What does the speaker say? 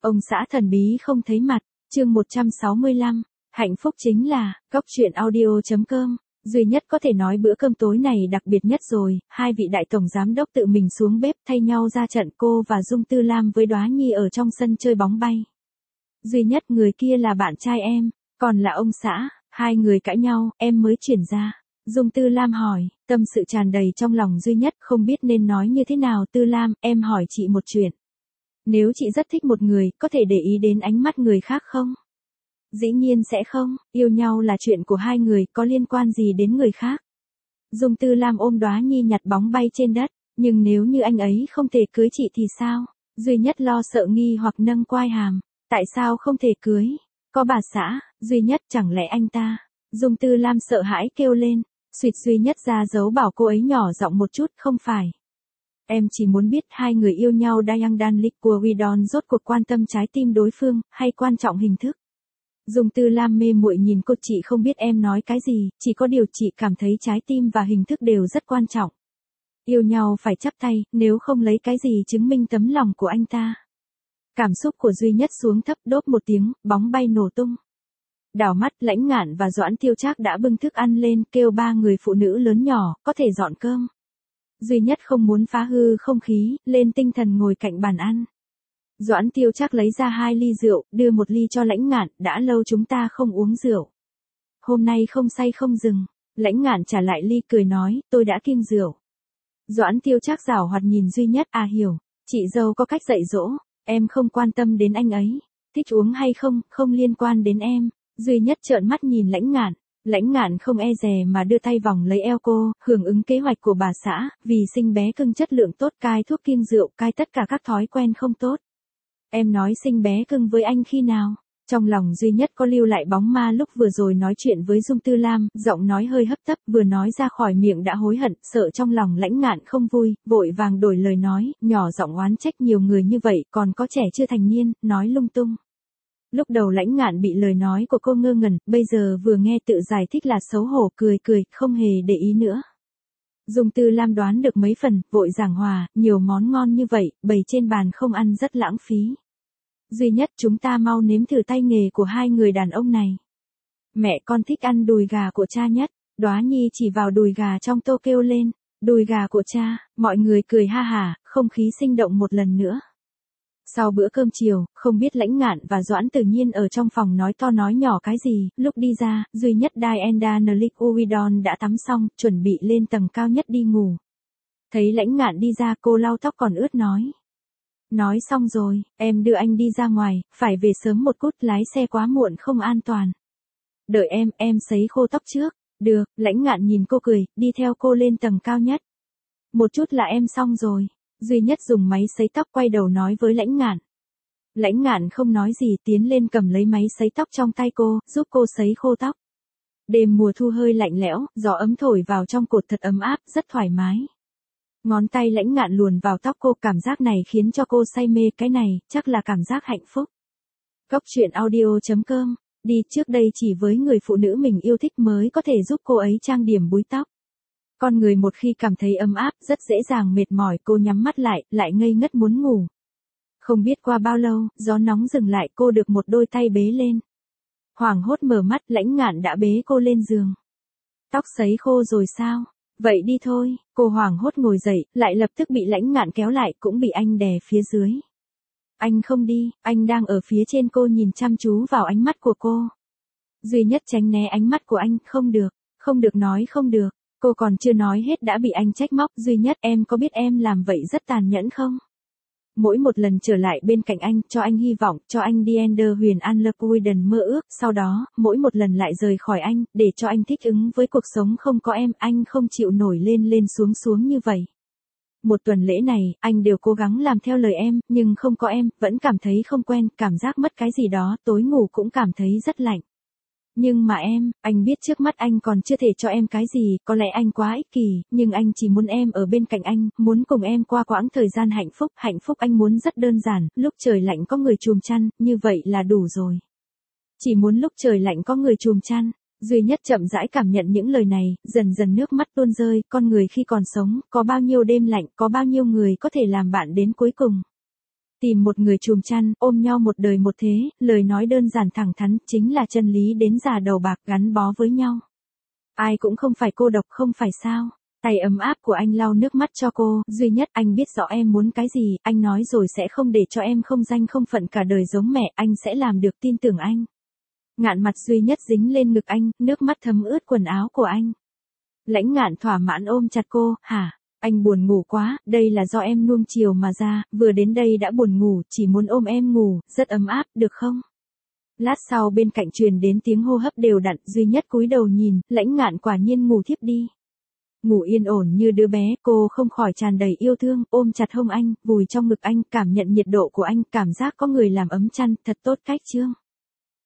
Ông xã thần bí không thấy mặt, chương 165, hạnh phúc chính là, góc truyện audio.com, duy nhất có thể nói bữa cơm tối này đặc biệt nhất rồi, hai vị đại tổng giám đốc tự mình xuống bếp thay nhau ra trận, cô và Dung Tư Lam với Đóa Nhi ở trong sân chơi bóng bay. Duy nhất người kia là bạn trai em, còn là ông xã, hai người cãi nhau, em mới chuyển ra. Dung Tư Lam hỏi, tâm sự tràn đầy trong lòng duy nhất, không biết nên nói như thế nào. Tư Lam, em hỏi chị một chuyện. Nếu chị rất thích một người, có thể để ý đến ánh mắt người khác không? Dĩ nhiên sẽ không, yêu nhau là chuyện của hai người, có liên quan gì đến người khác? Dung Tư Lam ôm Đóa Nhi nhặt bóng bay trên đất, nhưng nếu như anh ấy không thể cưới chị thì sao? Duy nhất lo sợ nghi hoặc nâng quai hàm, tại sao không thể cưới? Có bà xã, duy nhất chẳng lẽ anh ta? Dung Tư Lam sợ hãi kêu lên, suýt duy nhất ra dấu bảo cô ấy nhỏ giọng một chút, không phải. Em chỉ muốn biết hai người yêu nhau Dayang Dan Lik của Widon rốt cuộc quan tâm trái tim đối phương, hay quan trọng hình thức. Dung Tư Lam mê muội nhìn cô, chị không biết em nói cái gì, chỉ có điều chị cảm thấy trái tim và hình thức đều rất quan trọng. Yêu nhau phải chắp tay, nếu không lấy cái gì chứng minh tấm lòng của anh ta. Cảm xúc của duy nhất xuống thấp, đốp một tiếng, bóng bay nổ tung. Đảo mắt, Lãnh Ngạn và Doãn Tiêu Trác đã bưng thức ăn lên, kêu ba người phụ nữ lớn nhỏ, có thể dọn cơm. Duy nhất không muốn phá hư không khí, lên tinh thần ngồi cạnh bàn ăn. Doãn Tiêu Trác lấy ra 2 ly rượu, đưa một ly cho Lãnh Ngạn, đã lâu chúng ta không uống rượu. Hôm nay không say không dừng. Lãnh Ngạn trả lại ly cười nói, tôi đã kiêng rượu. Doãn Tiêu Trác giảo hoạt nhìn duy nhất, à hiểu, chị dâu có cách dạy dỗ, em không quan tâm đến anh ấy. Thích uống hay không, không liên quan đến em. Duy nhất trợn mắt nhìn Lãnh Ngạn. Lãnh Ngạn không e dè mà đưa tay vòng lấy eo cô, hưởng ứng kế hoạch của bà xã, vì sinh bé cưng chất lượng tốt, cai thuốc kiêng rượu, cai tất cả các thói quen không tốt. Em nói sinh bé cưng với anh khi nào? Trong lòng duy nhất có lưu lại bóng ma lúc vừa rồi nói chuyện với Dung Tư Lam, giọng nói hơi hấp tấp, vừa nói ra khỏi miệng đã hối hận, sợ trong lòng Lãnh Ngạn không vui, vội vàng đổi lời nói, nhỏ giọng oán trách nhiều người như vậy, còn có trẻ chưa thành niên, nói lung tung. Lúc đầu Lãnh Ngạn bị lời nói của cô ngơ ngẩn, bây giờ vừa nghe tự giải thích là xấu hổ, cười cười, không hề để ý nữa. Dung Tư Lam đoán được mấy phần, vội giảng hòa, nhiều món ngon như vậy, bày trên bàn không ăn rất lãng phí. Duy nhất chúng ta mau nếm thử tay nghề của hai người đàn ông này. Mẹ con thích ăn đùi gà của cha nhất. Đóa Nhi chỉ vào đùi gà trong tô kêu lên, đùi gà của cha, mọi người cười ha hả, không khí sinh động một lần nữa. Sau bữa cơm chiều, không biết Lãnh Ngạn và Doãn Tử Nhiên ở trong phòng nói to nói nhỏ cái gì, lúc đi ra, duy nhất Dayang Dan Lik Uwidon đã tắm xong, chuẩn bị lên tầng cao nhất đi ngủ. Thấy Lãnh Ngạn đi ra, cô lau tóc còn ướt nói. Nói xong rồi, em đưa anh đi ra ngoài, phải về sớm một chút, lái xe quá muộn không an toàn. Đợi em sấy khô tóc trước. Được, Lãnh Ngạn nhìn cô cười, đi theo cô lên tầng cao nhất. Một chút là em xong rồi. Duy nhất dùng máy sấy tóc quay đầu nói với Lãnh Ngạn. Lãnh Ngạn không nói gì, tiến lên cầm lấy máy sấy tóc trong tay cô, giúp cô sấy khô tóc. Đêm mùa thu hơi lạnh lẽo, gió ấm thổi vào trong cột thật ấm áp, rất thoải mái. Ngón tay Lãnh Ngạn luồn vào tóc cô, cảm giác này khiến cho cô say mê, cái này, chắc là cảm giác hạnh phúc. Góc truyện audio.com, đi trước đây chỉ với người phụ nữ mình yêu thích mới có thể giúp cô ấy trang điểm búi tóc. Con người một khi cảm thấy ấm áp, rất dễ dàng mệt mỏi, cô nhắm mắt lại ngây ngất muốn ngủ. Không biết qua bao lâu, gió nóng dừng lại, cô được một đôi tay bế lên. Hoảng hốt mở mắt, Lãnh Ngạn đã bế cô lên giường. Tóc sấy khô rồi sao? Vậy đi thôi, cô hoảng hốt ngồi dậy, lại lập tức bị Lãnh Ngạn kéo lại, cũng bị anh đè phía dưới. Anh không đi, anh đang ở phía trên, cô nhìn chăm chú vào ánh mắt của cô. Duy nhất tránh né ánh mắt của anh, không được nói không được. Cô còn chưa nói hết đã bị anh trách móc, duy nhất, em có biết em làm vậy rất tàn nhẫn không? Mỗi một lần trở lại bên cạnh anh, cho anh hy vọng, cho anh đi Ender Huyền An Lepuyden mơ ước, sau đó, mỗi một lần lại rời khỏi anh, để cho anh thích ứng với cuộc sống không có em, anh không chịu nổi lên xuống như vậy. Một tuần lễ này, anh đều cố gắng làm theo lời em, nhưng không có em, vẫn cảm thấy không quen, cảm giác mất cái gì đó, tối ngủ cũng cảm thấy rất lạnh. Nhưng mà em, anh biết trước mắt anh còn chưa thể cho em cái gì, có lẽ anh quá ích kỷ, nhưng anh chỉ muốn em ở bên cạnh anh, muốn cùng em qua quãng thời gian hạnh phúc anh muốn rất đơn giản, lúc trời lạnh có người chùm chăn, như vậy là đủ rồi. Chỉ muốn lúc trời lạnh có người chùm chăn. Duy nhất chậm rãi cảm nhận những lời này, dần dần nước mắt tuôn rơi, con người khi còn sống, có bao nhiêu đêm lạnh, có bao nhiêu người có thể làm bạn đến cuối cùng. Tìm một người chùm chăn, ôm nhau một đời một thế, lời nói đơn giản thẳng thắn, chính là chân lý đến già đầu bạc gắn bó với nhau. Ai cũng không phải cô độc không phải sao. Tay ấm áp của anh lau nước mắt cho cô, Duy Nhất anh biết rõ em muốn cái gì, anh nói rồi sẽ không để cho em không danh không phận cả đời giống mẹ, anh sẽ làm được tin tưởng anh. Ngạn mặt Duy Nhất dính lên ngực anh, nước mắt thấm ướt quần áo của anh. Lãnh Ngạn thỏa mãn ôm chặt cô, hả, anh buồn ngủ quá, đây là do em nuông chiều mà ra, vừa đến đây đã buồn ngủ, chỉ muốn ôm em ngủ, rất ấm áp, được không? Lát sau bên cạnh truyền đến tiếng hô hấp đều đặn, Duy Nhất cúi đầu nhìn, Lãnh Ngạn quả nhiên ngủ thiếp đi. Ngủ yên ổn như đứa bé, cô không khỏi tràn đầy yêu thương, ôm chặt hông anh, vùi trong ngực anh, cảm nhận nhiệt độ của anh, cảm giác có người làm ấm chăn, thật tốt cách chương.